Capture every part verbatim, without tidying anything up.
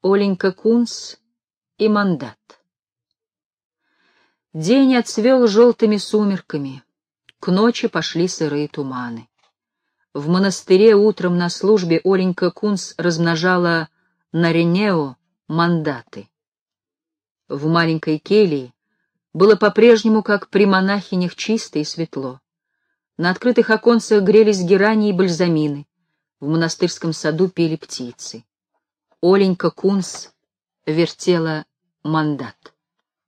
Оленька Кунс и мандат. День отцвел желтыми сумерками, к ночи пошли сырые туманы. В монастыре утром на службе Оленька Кунс размножала на ренео мандаты. В маленькой келье было по-прежнему, как при монахинях, чисто и светло. На открытых оконцах грелись герани и бальзамины, в монастырском саду пели птицы. Оленька Кунс вертела мандат.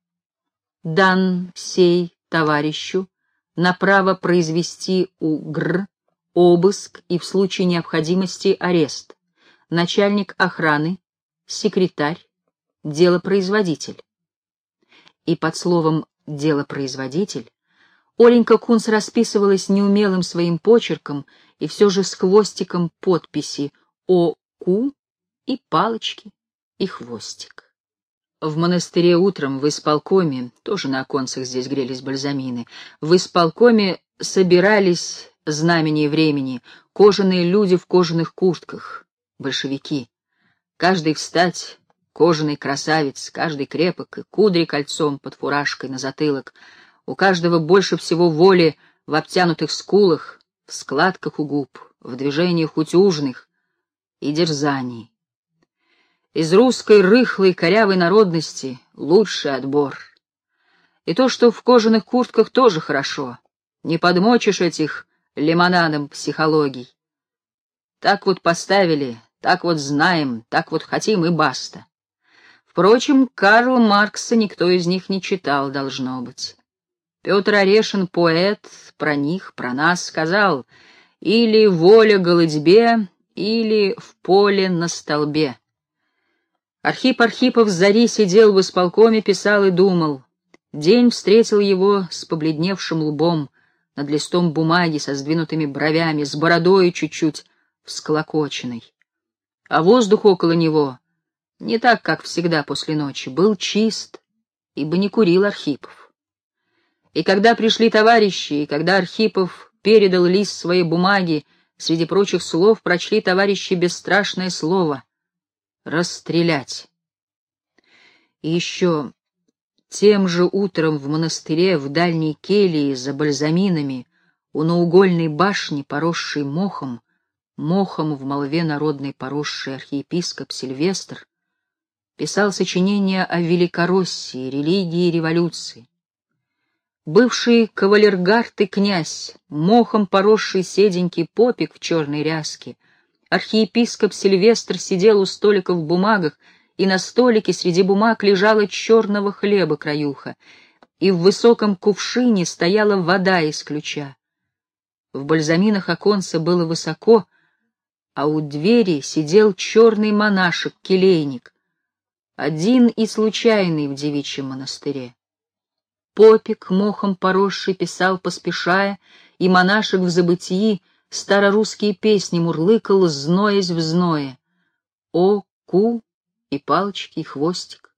Дан сей товарищу на право произвести у Гр обыск и в случае необходимости арест. Начальник охраны, секретарь, делопроизводитель. И под словом «делопроизводитель» Оленька Кунс расписывалась неумелым своим почерком и все же с хвостиком подписи О Ку и палочки, и хвостик. В монастыре утром в исполкоме, тоже на оконцах здесь грелись бальзамины, в исполкоме собирались знамени времени, кожаные люди в кожаных куртках, большевики. Каждый встать, кожаный красавец, каждый крепок, и кудри кольцом под фуражкой на затылок, у каждого больше всего воли в обтянутых скулах, в складках у губ, в движениях утюжных и дерзаний. Из русской рыхлой корявой народности лучший отбор. И то, что в кожаных куртках, тоже хорошо. Не подмочишь этих лимонадом психологий. Так вот поставили, так вот знаем, так вот хотим и баста. Впрочем, Карла Маркса никто из них не читал, должно быть. Петр Орешин, поэт, про них, про нас сказал: или воля голодьбе, или в поле на столбе. Архип Архипов с зари сидел в исполкоме, писал и думал. День встретил его с побледневшим лбом, над листом бумаги, со сдвинутыми бровями, с бородой чуть-чуть всклокоченной. А воздух около него, не так, как всегда после ночи, был чист, ибо не курил Архипов. И когда пришли товарищи, и когда Архипов передал лист своей бумаги, среди прочих слов прочли товарищи бесстрашное слово — расстрелять. И еще тем же утром в монастыре, в дальней келье за бальзаминами, у наугольной башни, поросшей мохом, мохом в молве народной поросший архиепископ Сильвестр, писал сочинение о Великороссии, религии и революции. Бывший кавалергард и князь, мохом поросший седенький попик в черной ряске, архиепископ Сильвестр сидел у столика в бумагах, и на столике среди бумаг лежала черного хлеба краюха, и в высоком кувшине стояла вода из ключа. В бальзаминах оконца было высоко, а у двери сидел черный монашек-келейник, один и случайный в девичьем монастыре. Попик, мохом поросший, писал поспешая, и монашек в забытии старорусские песни мурлыкал, зноясь в зное. О, ку, и палочки, и хвостик.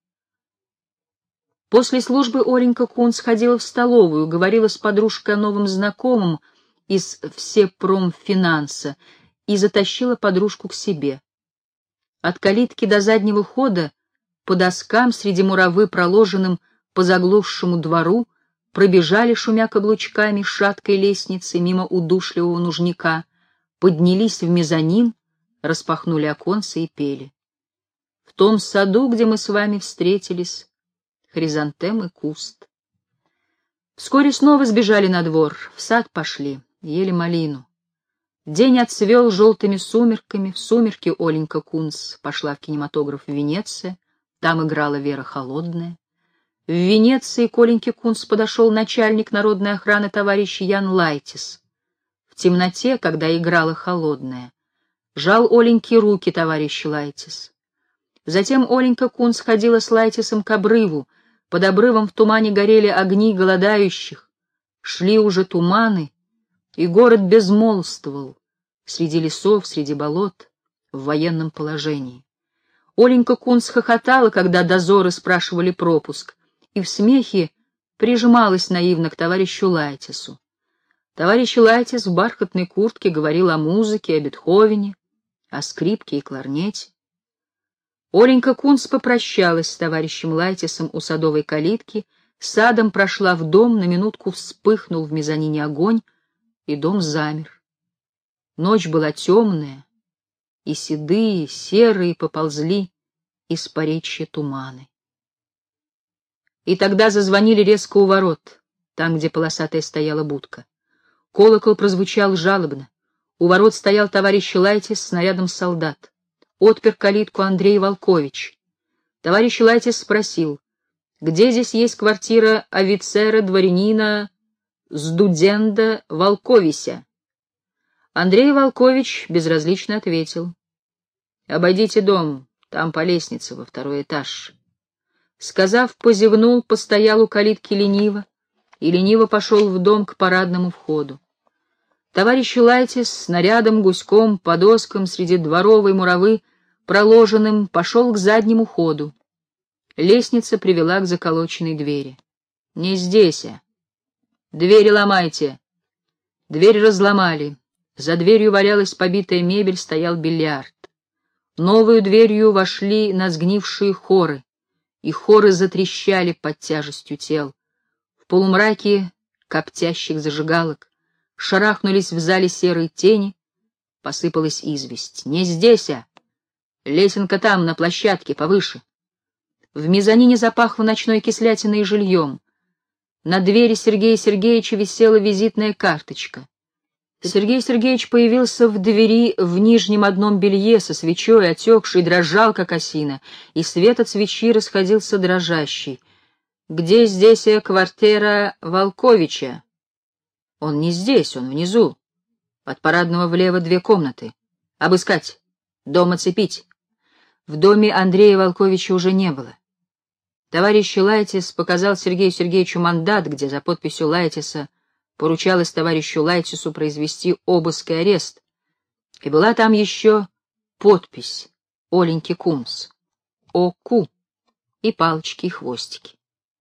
После службы Оленька Кунс ходила в столовую, говорила с подружкой о новом знакомом из Всепромфинанса и затащила подружку к себе. От калитки до заднего хода по доскам среди муравы, проложенным по заглохшему двору, пробежали, шумя каблучками, шаткой лестницы мимо удушливого нужника, поднялись в мезонин, распахнули оконцы и пели. В том саду, где мы с вами встретились, хризантем и куст. Вскоре снова сбежали на двор, в сад пошли, ели малину. День отцвел желтыми сумерками, в сумерки Оленька Кунс пошла в кинематограф Венеция, там играла Вера Холодная. В Венеции к Оленьке Кунс подошел начальник народной охраны товарищ Ян Лайтис. В темноте, когда играла Холодная, жал Оленьке руки товарищ Лайтис. Затем Оленька Кунс ходила с Лайтисом к обрыву, под обрывом в тумане горели огни голодающих, шли уже туманы, и город безмолвствовал среди лесов, среди болот, в военном положении. Оленька Кунс хохотала, когда дозоры спрашивали пропуск, и в смехе прижималась наивно к товарищу Лайтису. Товарищ Лайтис в бархатной куртке говорил о музыке, о Бетховене, о скрипке и кларнете. Оленька Кунц попрощалась с товарищем Лайтисом у садовой калитки, садом прошла в дом, на минутку вспыхнул в мезонине огонь, и дом замер. Ночь была темная, и седые, серые поползли из поречья туманы. И тогда зазвонили резко у ворот, там, где полосатая стояла будка. Колокол прозвучал жалобно. У ворот стоял товарищ Лайтис с нарядом солдат. Отпер калитку Андрей Волкович. Товарищ Лайтис спросил, где здесь есть квартира офицера, дворянина, Сдуденда Волковися? Андрей Волкович безразлично ответил: «Обойдите дом, там по лестнице, во второй этаж». Сказав, позевнул, постоял у калитки лениво, и лениво пошел в дом к парадному входу. Товарищ Лайтис с нарядом гуськом по доскам среди дворовой муравы, проложенным, пошел к заднему ходу. Лестница привела к заколоченной двери. «Не здесь, а! Двери ломайте!» Дверь разломали. За дверью валялась побитая мебель, стоял бильярд. Новую дверью вошли на сгнившие хоры, и хоры затрещали под тяжестью тел. В полумраке коптящих зажигалок шарахнулись в зале серые тени, посыпалась известь. «Не здесь, а! Лесенка там, на площадке, повыше!» В мезонине запахло ночной кислятиной и жильем. На двери Сергея Сергеевича висела визитная карточка. Сергей Сергеевич появился в двери в нижнем одном белье со свечой, отекший, дрожал, как осина, и свет от свечи расходился дрожащий. «Где здесь квартира Волковича?» «Он не здесь, он внизу. От парадного влево две комнаты. Обыскать. Дом оцепить». В доме Андрея Волковича уже не было. Товарищ Лайтис показал Сергею Сергеевичу мандат, где за подписью Лайтиса поручалось товарищу Лайтису произвести обыск и арест, и была там еще подпись Оленьки Кунц, О.Ку, и палочки, и хвостики.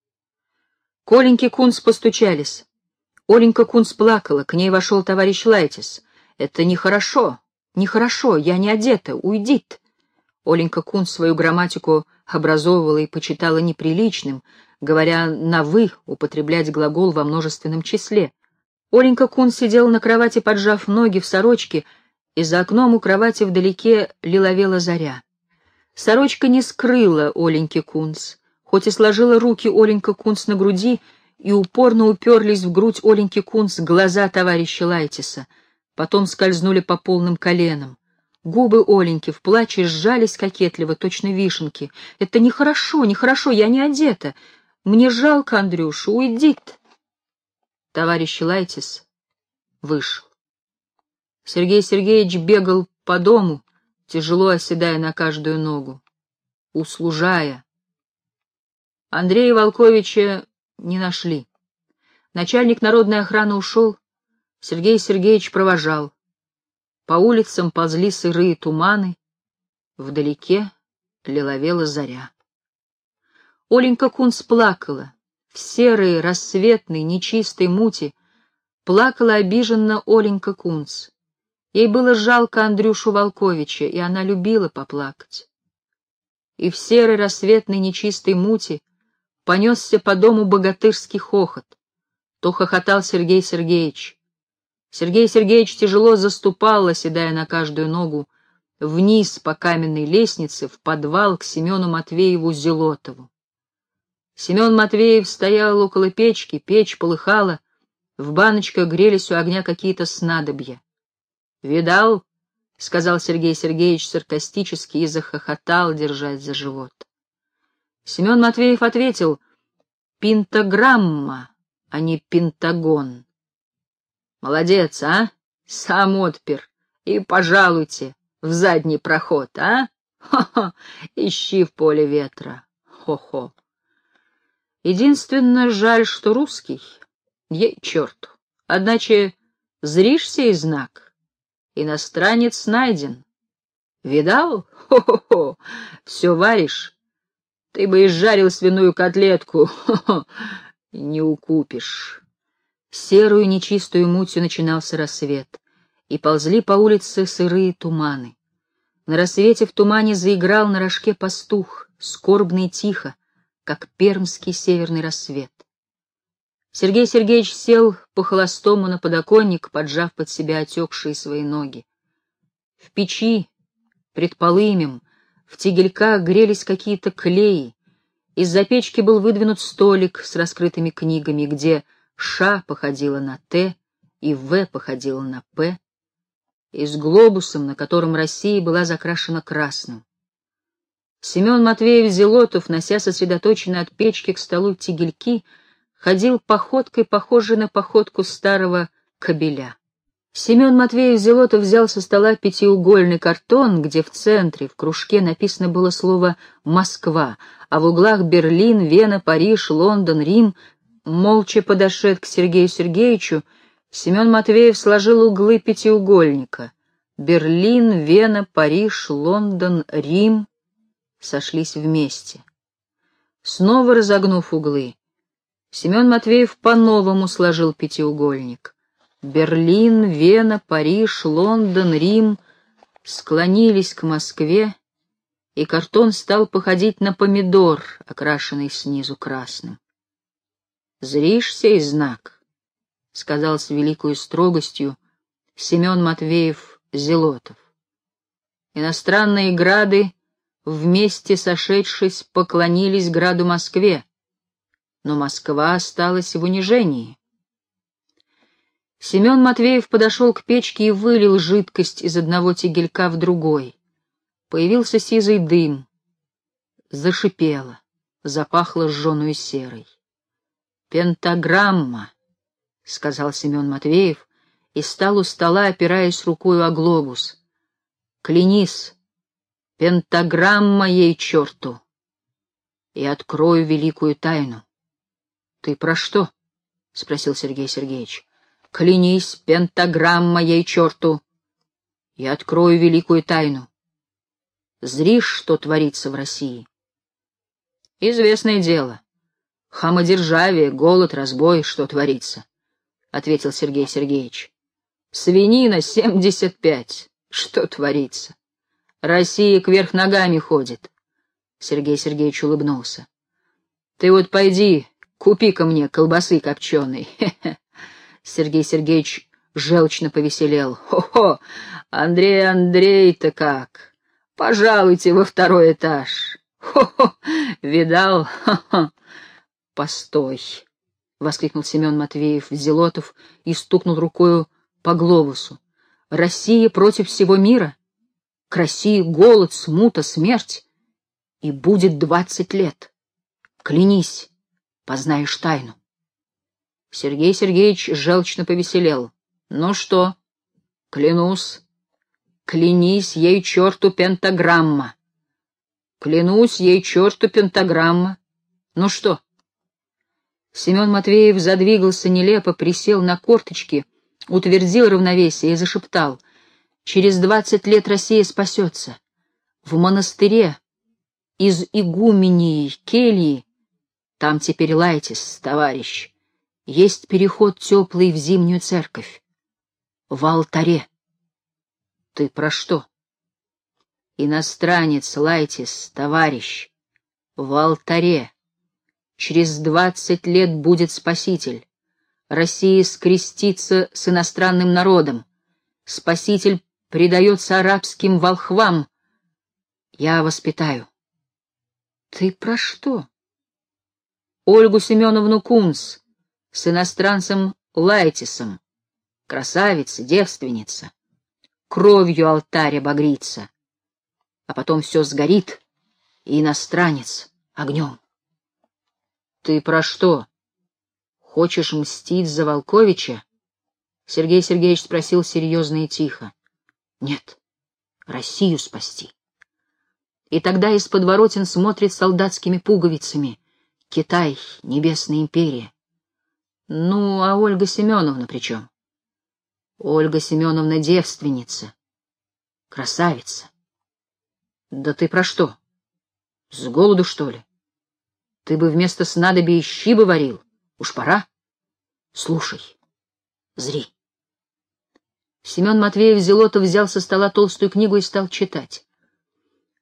К Оленьке Кунц постучались. Оленька Кунц плакала, к ней вошел товарищ Лайтис. «Это нехорошо, нехорошо, я не одета, уйдит». Оленька Кунц свою грамматику образовывала и почитала неприличным, говоря на «вы», употреблять глагол во множественном числе. Оленька Кунц сидела на кровати, поджав ноги в сорочке, и за окном у кровати вдалеке лиловела заря. Сорочка не скрыла Оленьки Кунц, хоть и сложила руки Оленька Кунц на груди, и упорно уперлись в грудь Оленьки Кунц глаза товарища Лайтиса, потом скользнули по полным коленам. Губы Оленьки в плаче сжались кокетливо, точно вишенки. «Это нехорошо, нехорошо, я не одета. Мне жалко Андрюшу, уйдит». Товарищ Лайтис вышел. Сергей Сергеевич бегал по дому, тяжело оседая на каждую ногу, услужая. Андрея Волковича не нашли. Начальник народной охраны ушел, Сергей Сергеевич провожал. По улицам ползли сырые туманы, вдалеке лиловела заря. Оленька Кунц плакала. В серой, рассветной, нечистой мути плакала обиженно Оленька Кунц. Ей было жалко Андрюшу Волковича, и она любила поплакать. И в серой, рассветной, нечистой мути понесся по дому богатырский хохот. То хохотал Сергей Сергеевич. Сергей Сергеевич тяжело заступал, оседая на каждую ногу, вниз по каменной лестнице в подвал к Семену Матвееву Зелотову. Семен Матвеев стоял около печки, печь полыхала, в баночках грелись у огня какие-то снадобья. «Видал?» — сказал Сергей Сергеевич саркастически и захохотал, держась за живот. Семен Матвеев ответил: «Пентаграмма, а не пентагон». «Молодец, а? Сам отпер. И пожалуйте в задний проход, а? Хо-хо, ищи в поле ветра. Хо-хо. Единственно жаль, что русский. Ей черту. Одначе зришься и знак. Иностранец найден. Видал? Хо-хо-хо. Все варишь. Ты бы изжарил свиную котлетку. Хо-хо. Не укупишь». Серую нечистую мутью начинался рассвет, и ползли по улице сырые туманы. На рассвете в тумане заиграл на рожке пастух, скорбно и тихо, как пермский северный рассвет. Сергей Сергеевич сел по-холостому на подоконник, поджав под себя отекшие свои ноги. В печи, пред полымем, в тегельках грелись какие-то клеи. Из-за печки был выдвинут столик с раскрытыми книгами, где «Ш» походила на «Т» и «В» походила на «П», и с глобусом, на котором Россия была закрашена красным. Семен Матвеев Зелотов, нося сосредоточенно от печки к столу тегельки, ходил походкой, похожей на походку старого кобеля. Семен Матвеев Зелотов взял со стола пятиугольный картон, где в центре, в кружке, написано было слово «Москва», а в углах Берлин, Вена, Париж, Лондон, Рим. Молча подошед к Сергею Сергеевичу, Семен Матвеев сложил углы пятиугольника. Берлин, Вена, Париж, Лондон, Рим сошлись вместе. Снова разогнув углы, Семен Матвеев по-новому сложил пятиугольник. Берлин, Вена, Париж, Лондон, Рим склонились к Москве, и картон стал походить на помидор, окрашенный снизу красным. «Зришься и знак», — сказал с великою строгостью Семен Матвеев Зелотов. Иностранные грады, вместе сошедшись, поклонились граду Москве, но Москва осталась в унижении. Семен Матвеев подошел к печке и вылил жидкость из одного тегелька в другой. Появился сизый дым. Зашипело, запахло сжженную серой. «Пентаграмма», — сказал Семен Матвеев и стал у стола, опираясь рукою о глобус. «Клянись, пентаграмма ей черту, и открою великую тайну». «Ты про что?» — спросил Сергей Сергеевич. «Клянись, пентаграмма ей черту, и открою великую тайну. Зришь, что творится в России?» «Известное дело. Хамодержавие, голод, разбой, что творится», — ответил Сергей Сергеевич. «Свинина семьдесят пять. Что творится? Россия кверх ногами ходит». Сергей Сергеевич улыбнулся. «Ты вот пойди, купи-ка мне колбасы копченой». Сергей Сергеевич желчно повеселел. «Хо-хо, Андрей Андрей-то как! Пожалуйте во второй этаж. Хо-хо, видал? Хо-хо». «Постой!» — воскликнул Семен Матвеев Зелотов и стукнул рукою по глобусу. «Россия против всего мира? К России голод, смута, смерть. И будет двадцать лет. Клянись, познаешь тайну». Сергей Сергеевич желчно повеселел. «Ну что? Клянусь. Клянись ей черту пентаграмма. Клянусь ей черту пентаграмма. Ну что?» Семен Матвеев задвигался нелепо, присел на корточки, утвердил равновесие и зашептал: «Через двадцать лет Россия спасется. В монастыре из игумении кельи, там теперь Лайтис, товарищ, есть переход теплый в зимнюю церковь. В алтаре». «Ты про что?» «Иностранец Лайтис, товарищ, в алтаре. Через двадцать лет будет Спаситель. Россия скрестится с иностранным народом. Спаситель предается арабским волхвам. Я воспитаю». «Ты про что?» «Ольгу Семеновну Кунц с иностранцем Лайтисом. Красавица, девственница. Кровью алтарь обогрится. А потом все сгорит, и иностранец огнем». «Ты про что? Хочешь мстить за Волковича?» Сергей Сергеевич спросил серьезно и тихо. «Нет, Россию спасти». И тогда из подворотен смотрит солдатскими пуговицами: «Китай, Небесная империя». «Ну, а Ольга Семеновна при чем?» «Ольга Семеновна девственница, красавица». «Да ты про что? С голоду, что ли? Ты бы вместо снадобья щи бы варил. Уж пора. Слушай, зри». Семен Матвеев Зелотов взял со стола толстую книгу и стал читать.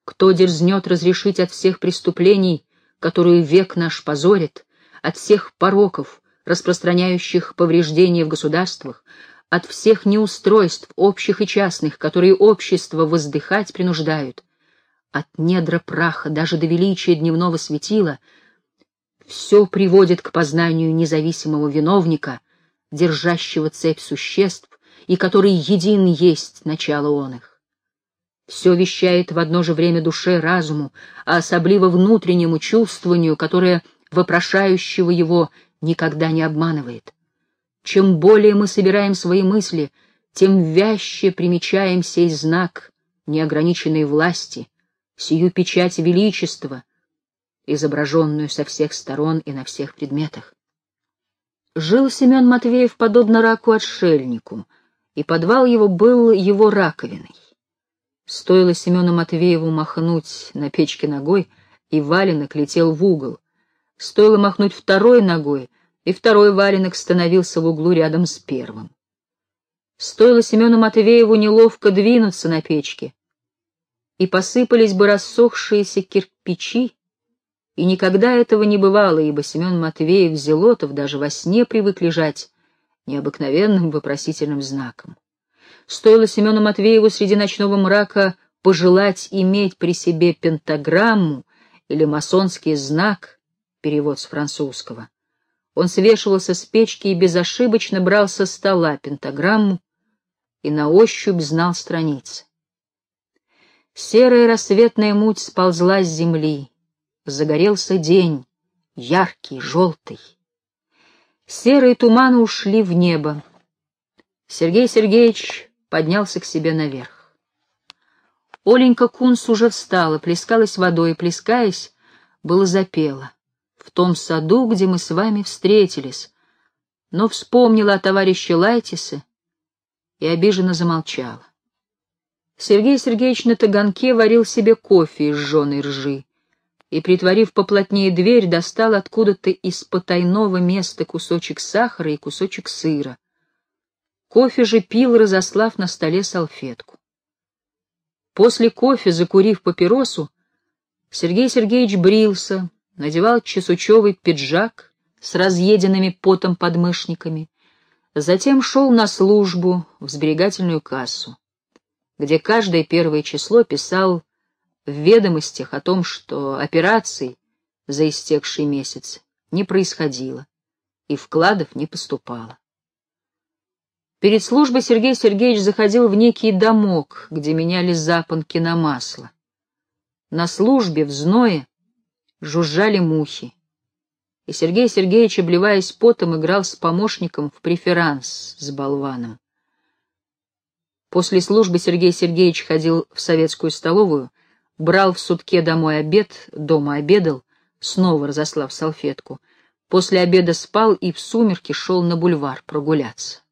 Кто дерзнет разрешить от всех преступлений, которые век наш позорит, от всех пороков, распространяющих повреждения в государствах, от всех неустройств, общих и частных, которые общество воздыхать принуждают, от недра праха даже до величия дневного светила, все приводит к познанию независимого виновника, держащего цепь существ, и который един есть начало он их. Все вещает в одно же время душе, разуму, а особливо внутреннему чувствованию, которое вопрошающего его никогда не обманывает. Чем более мы собираем свои мысли, тем вяще примечаем сей знак неограниченной власти, сию печать величества, изображенную со всех сторон и на всех предметах. Жил Семен Матвеев подобно раку-отшельнику, и подвал его был его раковиной. Стоило Семену Матвееву махнуть на печке ногой, и валенок летел в угол. Стоило махнуть второй ногой, и второй валенок становился в углу рядом с первым. Стоило Семену Матвееву неловко двинуться на печке, и посыпались бы рассохшиеся кирпичи, и никогда этого не бывало, ибо Семен Матвеев Зелотов даже во сне привык лежать необыкновенным вопросительным знаком. Стоило Семену Матвееву среди ночного мрака пожелать иметь при себе пентаграмму или масонский знак, перевод с французского, он свешивался с печки и безошибочно брал со стола пентаграмму и на ощупь знал страницы. Серая рассветная муть сползла с земли, загорелся день, яркий, желтый. Серые туманы ушли в небо. Сергей Сергеевич поднялся к себе наверх. Оленька Кунс уже встала, плескалась водой, и, плескаясь, было запела: «В том саду, где мы с вами встретились», но вспомнила о товарище Лайтисе и обиженно замолчала. Сергей Сергеевич на таганке варил себе кофе из жженой ржи и, притворив поплотнее дверь, достал откуда-то из потайного места кусочек сахара и кусочек сыра. Кофе же пил, разослав на столе салфетку. После кофе, закурив папиросу, Сергей Сергеевич брился, надевал чесучевый пиджак с разъеденными потом подмышниками, затем шел на службу в сберегательную кассу, где каждое первое число писал в ведомостях о том, что операций за истекший месяц не происходило и вкладов не поступало. Перед службой Сергей Сергеевич заходил в некий домок, где меняли запонки на масло. На службе в зное жужжали мухи, и Сергей Сергеевич, обливаясь потом, играл с помощником в преферанс с болваном. После службы Сергей Сергеевич ходил в советскую столовую, брал в сутке домой обед, дома обедал, снова разослав салфетку, после обеда спал и в сумерки шел на бульвар прогуляться.